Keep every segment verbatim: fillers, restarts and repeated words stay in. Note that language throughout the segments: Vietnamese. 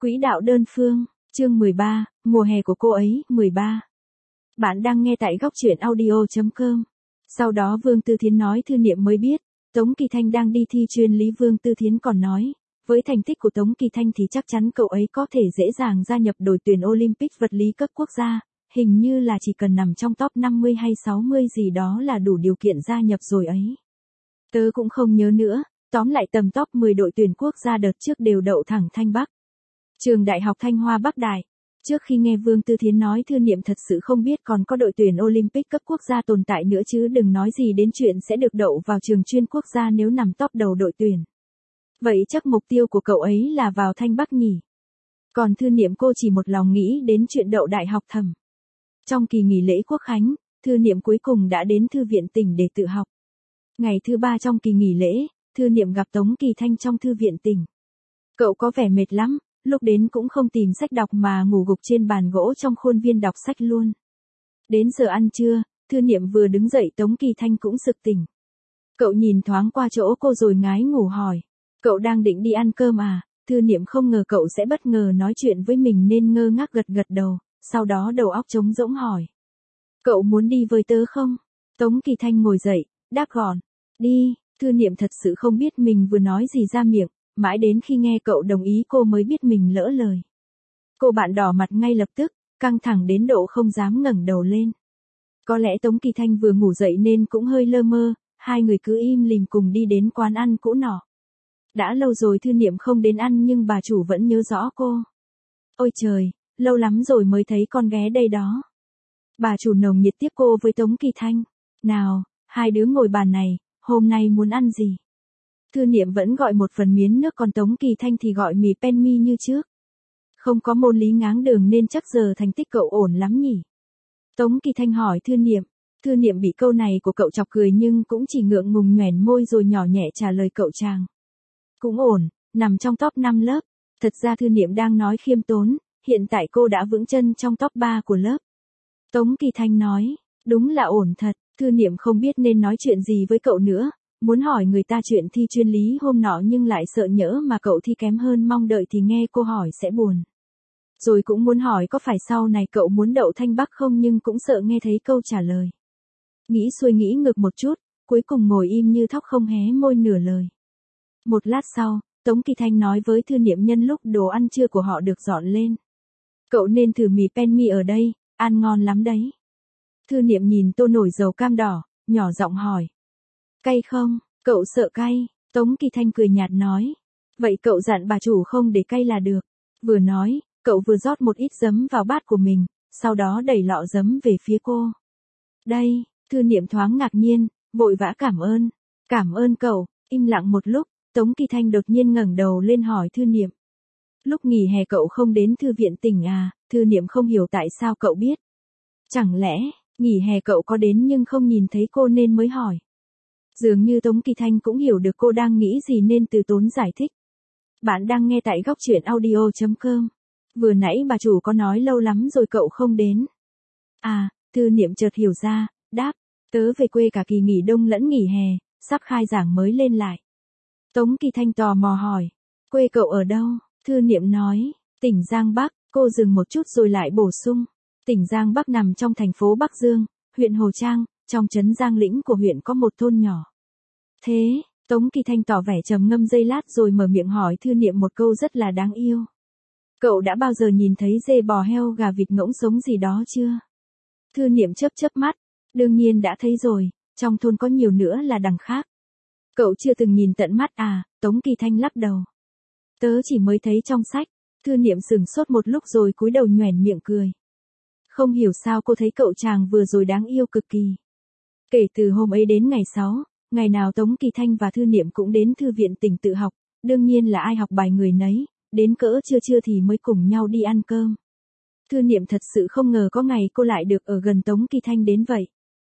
Quỹ đạo đơn phương, chương mười ba, mùa hè của cô ấy, mười ba. Bạn đang nghe tại góc truyện audio chấm com. Sau đó Vương Tư Thiến nói Thư Niệm mới biết, Tống Kỳ Thanh đang đi thi chuyên lý. Vương Tư Thiến còn nói, với thành tích của Tống Kỳ Thanh thì chắc chắn cậu ấy có thể dễ dàng gia nhập đội tuyển Olympic vật lý cấp quốc gia, hình như là chỉ cần nằm trong top năm mươi hay sáu mươi gì đó là đủ điều kiện gia nhập rồi ấy. Tớ cũng không nhớ nữa, tóm lại tầm top mười đội tuyển quốc gia đợt trước đều đậu thẳng Thanh Bắc. Trường Đại học Thanh Hoa Bắc Đại. Trước khi nghe Vương Tư Thiến nói Thư Niệm thật sự không biết còn có đội tuyển Olympic cấp quốc gia tồn tại nữa, chứ đừng nói gì đến chuyện sẽ được đậu vào trường chuyên quốc gia nếu nằm top đầu đội tuyển. Vậy chắc mục tiêu của cậu ấy là vào Thanh Bắc nhỉ? Còn Thư Niệm cô chỉ một lòng nghĩ đến chuyện đậu đại học thẩm. Trong kỳ nghỉ lễ Quốc khánh, Thư Niệm cuối cùng đã đến thư viện tỉnh để tự học. Ngày thứ ba trong kỳ nghỉ lễ, Thư Niệm gặp Tống Kỳ Thanh trong thư viện tỉnh. Cậu có vẻ mệt lắm, lúc đến cũng không tìm sách đọc mà ngủ gục trên bàn gỗ trong khuôn viên đọc sách luôn. Đến giờ ăn trưa, Thư Niệm vừa đứng dậy Tống Kỳ Thanh cũng sực tỉnh. Cậu nhìn thoáng qua chỗ cô rồi ngái ngủ hỏi, cậu đang định đi ăn cơm à? Thư Niệm không ngờ cậu sẽ bất ngờ nói chuyện với mình nên ngơ ngác gật gật đầu, sau đó đầu óc trống rỗng hỏi. Cậu muốn đi với tớ không? Tống Kỳ Thanh ngồi dậy, đáp gọn, đi. Thư Niệm thật sự không biết mình vừa nói gì ra miệng, mãi đến khi nghe cậu đồng ý cô mới biết mình lỡ lời. Cô bạn đỏ mặt ngay lập tức, căng thẳng đến độ không dám ngẩng đầu lên. Có lẽ Tống Kỳ Thanh vừa ngủ dậy nên cũng hơi lơ mơ, hai người cứ im lìm cùng đi đến quán ăn cũ nọ. Đã lâu rồi Thư Niệm không đến ăn nhưng bà chủ vẫn nhớ rõ cô. Ôi trời, lâu lắm rồi mới thấy con ghé đây đó. Bà chủ nồng nhiệt tiếp cô với Tống Kỳ Thanh. Nào, hai đứa ngồi bàn này, hôm nay muốn ăn gì? Thư Niệm vẫn gọi một phần miến nước, còn Tống Kỳ Thanh thì gọi mì penmi như trước. Không có môn lý ngáng đường nên chắc giờ thành tích cậu ổn lắm nhỉ? Tống Kỳ Thanh hỏi Thư Niệm. Thư Niệm bị câu này của cậu chọc cười nhưng cũng chỉ ngượng ngùng nhoẻn môi rồi nhỏ nhẹ trả lời cậu chàng. Cũng ổn, nằm trong top năm lớp. Thật ra Thư Niệm đang nói khiêm tốn, hiện tại cô đã vững chân trong top ba của lớp. Tống Kỳ Thanh nói, đúng là ổn thật. Thư Niệm không biết nên nói chuyện gì với cậu nữa. Muốn hỏi người ta chuyện thi chuyên lý hôm nọ nhưng lại sợ nhỡ mà cậu thi kém hơn mong đợi thì nghe cô hỏi sẽ buồn. Rồi cũng muốn hỏi có phải sau này cậu muốn đậu Thanh Bắc không nhưng cũng sợ nghe thấy câu trả lời. Nghĩ xuôi nghĩ ngược một chút, cuối cùng ngồi im như thóc không hé môi nửa lời. Một lát sau, Tống Kỳ Thanh nói với Thư Niệm nhân lúc đồ ăn trưa của họ được dọn lên. Cậu nên thử mì penmi ở đây, ăn ngon lắm đấy. Thư Niệm nhìn tô nổi dầu cam đỏ, nhỏ giọng hỏi. Cay không? Cậu sợ cay? Tống Kỳ Thanh cười nhạt nói. Vậy cậu dặn bà chủ không để cay là được. Vừa nói, cậu vừa rót một ít giấm vào bát của mình, sau đó đẩy lọ giấm về phía cô. Đây, Thư Niệm thoáng ngạc nhiên, vội vã cảm ơn. Cảm ơn cậu. Im lặng một lúc, Tống Kỳ Thanh đột nhiên ngẩng đầu lên hỏi Thư Niệm. Lúc nghỉ hè cậu không đến thư viện tỉnh à? Thư Niệm không hiểu tại sao cậu biết. Chẳng lẽ, nghỉ hè cậu có đến nhưng không nhìn thấy cô nên mới hỏi. Dường như Tống Kỳ Thanh cũng hiểu được cô đang nghĩ gì nên từ tốn giải thích. Bạn đang nghe tại góc truyện audio chấm com. Vừa nãy bà chủ có nói lâu lắm rồi cậu không đến. À, Thư Niệm chợt hiểu ra, đáp, tớ về quê cả kỳ nghỉ đông lẫn nghỉ hè, sắp khai giảng mới lên lại. Tống Kỳ Thanh tò mò hỏi, quê cậu ở đâu? Thư Niệm nói, tỉnh Giang Bắc. Cô dừng một chút rồi lại bổ sung, tỉnh Giang Bắc nằm trong thành phố Bắc Dương, huyện Hồ Trang. Trong trấn Giang Lĩnh của huyện có một thôn nhỏ. Thế, Tống Kỳ Thanh tỏ vẻ trầm ngâm giây lát rồi mở miệng hỏi Thư Niệm một câu rất là đáng yêu. Cậu đã bao giờ nhìn thấy dê bò heo gà vịt ngỗng sống gì đó chưa? Thư Niệm chớp chớp mắt. Đương nhiên đã thấy rồi, trong thôn có nhiều nữa là đằng khác. Cậu chưa từng nhìn tận mắt à? Tống Kỳ Thanh lắc đầu. Tớ chỉ mới thấy trong sách. Thư Niệm sửng sốt một lúc rồi cúi đầu nhoẻn miệng cười. Không hiểu sao cô thấy cậu chàng vừa rồi đáng yêu cực kỳ. Kể từ hôm ấy đến ngày sáu, ngày nào Tống Kỳ Thanh và Thư Niệm cũng đến thư viện tỉnh tự học, đương nhiên là ai học bài người nấy, đến cỡ trưa trưa thì mới cùng nhau đi ăn cơm. Thư Niệm thật sự không ngờ có ngày cô lại được ở gần Tống Kỳ Thanh đến vậy.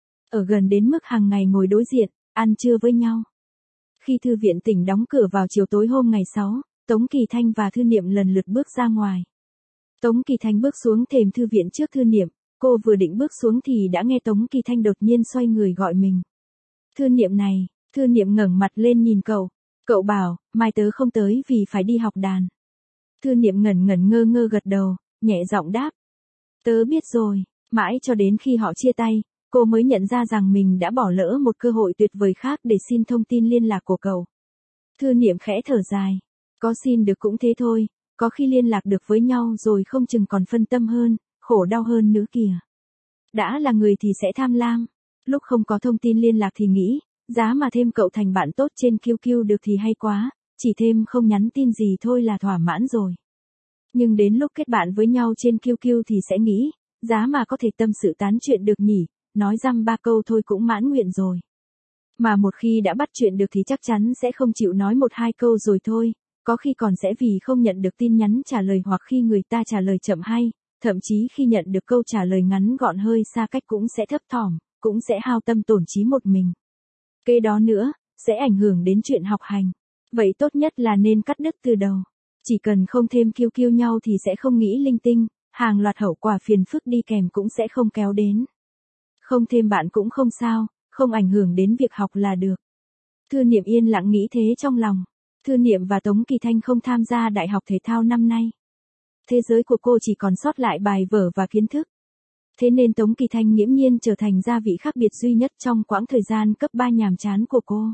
Ở gần đến mức hàng ngày ngồi đối diện, ăn trưa với nhau. Khi thư viện tỉnh đóng cửa vào chiều tối hôm ngày sáu, Tống Kỳ Thanh và Thư Niệm lần lượt bước ra ngoài. Tống Kỳ Thanh bước xuống thềm thư viện trước Thư Niệm. Cô vừa định bước xuống thì đã nghe Tống Kỳ Thanh đột nhiên xoay người gọi mình. Thư Niệm này, Thư Niệm ngẩng mặt lên nhìn cậu. Cậu bảo, mai tớ không tới vì phải đi học đàn. Thư niệm ngẩn ngẩn ngơ ngơ gật đầu, nhẹ giọng đáp. Tớ biết rồi, mãi cho đến khi họ chia tay, cô mới nhận ra rằng mình đã bỏ lỡ một cơ hội tuyệt vời khác để xin thông tin liên lạc của cậu. Thư niệm khẽ thở dài. Có xin được cũng thế thôi, có khi liên lạc được với nhau rồi không chừng còn phân tâm hơn, khổ đau hơn nữa kìa. Đã là người thì sẽ tham lam. Lúc không có thông tin liên lạc thì nghĩ, giá mà thêm cậu thành bạn tốt trên quy quy được thì hay quá, chỉ thêm không nhắn tin gì thôi là thỏa mãn rồi. Nhưng đến lúc kết bạn với nhau trên quy quy thì sẽ nghĩ, giá mà có thể tâm sự tán chuyện được nhỉ, nói dăm ba câu thôi cũng mãn nguyện rồi. Mà một khi đã bắt chuyện được thì chắc chắn sẽ không chịu nói một hai câu rồi thôi, có khi còn sẽ vì không nhận được tin nhắn trả lời hoặc khi người ta trả lời chậm hay, thậm chí khi nhận được câu trả lời ngắn gọn hơi xa cách cũng sẽ thấp thỏm, cũng sẽ hao tâm tổn trí một mình. Kế đó nữa, sẽ ảnh hưởng đến chuyện học hành. Vậy tốt nhất là nên cắt đứt từ đầu. Chỉ cần không thêm quy quy nhau thì sẽ không nghĩ linh tinh, hàng loạt hậu quả phiền phức đi kèm cũng sẽ không kéo đến. Không thêm bạn cũng không sao, không ảnh hưởng đến việc học là được. Thư niệm yên lặng nghĩ thế trong lòng. Thư niệm và Tống Kỳ Thanh không tham gia đại học thể thao năm nay. Thế giới của cô chỉ còn sót lại bài vở và kiến thức. Thế nên Tống Kỳ Thanh nghiễm nhiên trở thành gia vị khác biệt duy nhất trong quãng thời gian cấp ba nhàm chán của cô.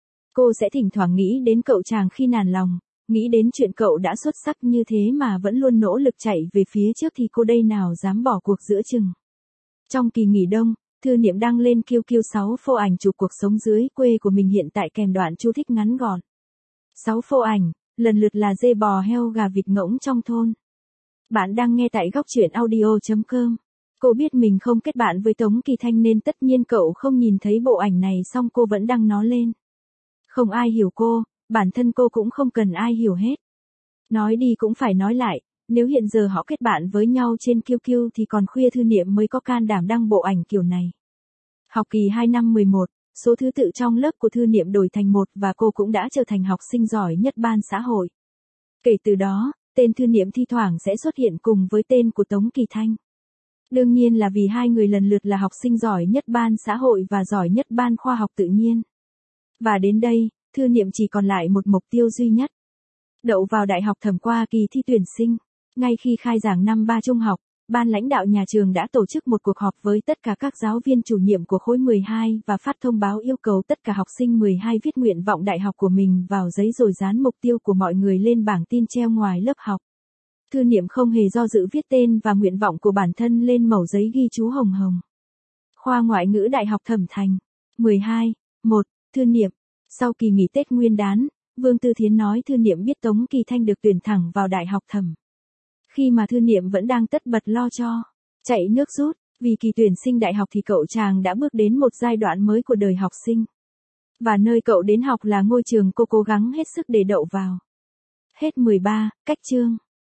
Cô sẽ thỉnh thoảng nghĩ đến cậu chàng khi nản lòng, nghĩ đến chuyện cậu đã xuất sắc như thế mà vẫn luôn nỗ lực chạy về phía trước thì cô đây nào dám bỏ cuộc giữa chừng. Trong kỳ nghỉ đông, Thư niệm đăng lên quy quy sáu phô ảnh chụp cuộc sống dưới quê của mình hiện tại kèm đoạn chú thích ngắn gọn. sáu phô ảnh, lần lượt là dê bò heo gà vịt ngỗng trong thôn. Bạn đang nghe tại góc truyện audio chấm com. Cô biết mình không kết bạn với Tống Kỳ Thanh nên tất nhiên cậu không nhìn thấy bộ ảnh này, song cô vẫn đăng nó lên. Không ai hiểu cô, bản thân cô cũng không cần ai hiểu hết. Nói đi cũng phải nói lại, nếu hiện giờ họ kết bạn với nhau trên quy quy thì còn khuya Thư niệm mới có can đảm đăng bộ ảnh kiểu này. Học kỳ hai năm mười một, số thứ tự trong lớp của Thư niệm đổi thành một và cô cũng đã trở thành học sinh giỏi nhất ban xã hội. Kể từ đó, tên Thư niệm thi thoảng sẽ xuất hiện cùng với tên của Tống Kỳ Thanh. Đương nhiên là vì hai người lần lượt là học sinh giỏi nhất ban xã hội và giỏi nhất ban khoa học tự nhiên. Và đến đây, Thư niệm chỉ còn lại một mục tiêu duy nhất. Đậu vào đại học thẩm qua kỳ thi tuyển sinh. Ngay khi khai giảng năm ba trung học, ban lãnh đạo nhà trường đã tổ chức một cuộc họp với tất cả các giáo viên chủ nhiệm của khối mười hai và phát thông báo yêu cầu tất cả học sinh mười hai viết nguyện vọng đại học của mình vào giấy rồi dán mục tiêu của mọi người lên bảng tin treo ngoài lớp học. Thư niệm không hề do dự viết tên và nguyện vọng của bản thân lên mẩu giấy ghi chú hồng hồng. Khoa Ngoại ngữ Đại học Thẩm Thành. mười hai. một. Thư niệm. Sau kỳ nghỉ Tết Nguyên đán, Vương Tư Thiến nói Thư niệm biết Tống Kỳ Thanh được tuyển thẳng vào Đại học Thẩm. Khi mà Thư niệm vẫn đang tất bật lo cho, chạy nước rút, vì kỳ tuyển sinh đại học thì cậu chàng đã bước đến một giai đoạn mới của đời học sinh. Và nơi cậu đến học là ngôi trường cô cố gắng hết sức để đậu vào. Hết mười ba, cách chương.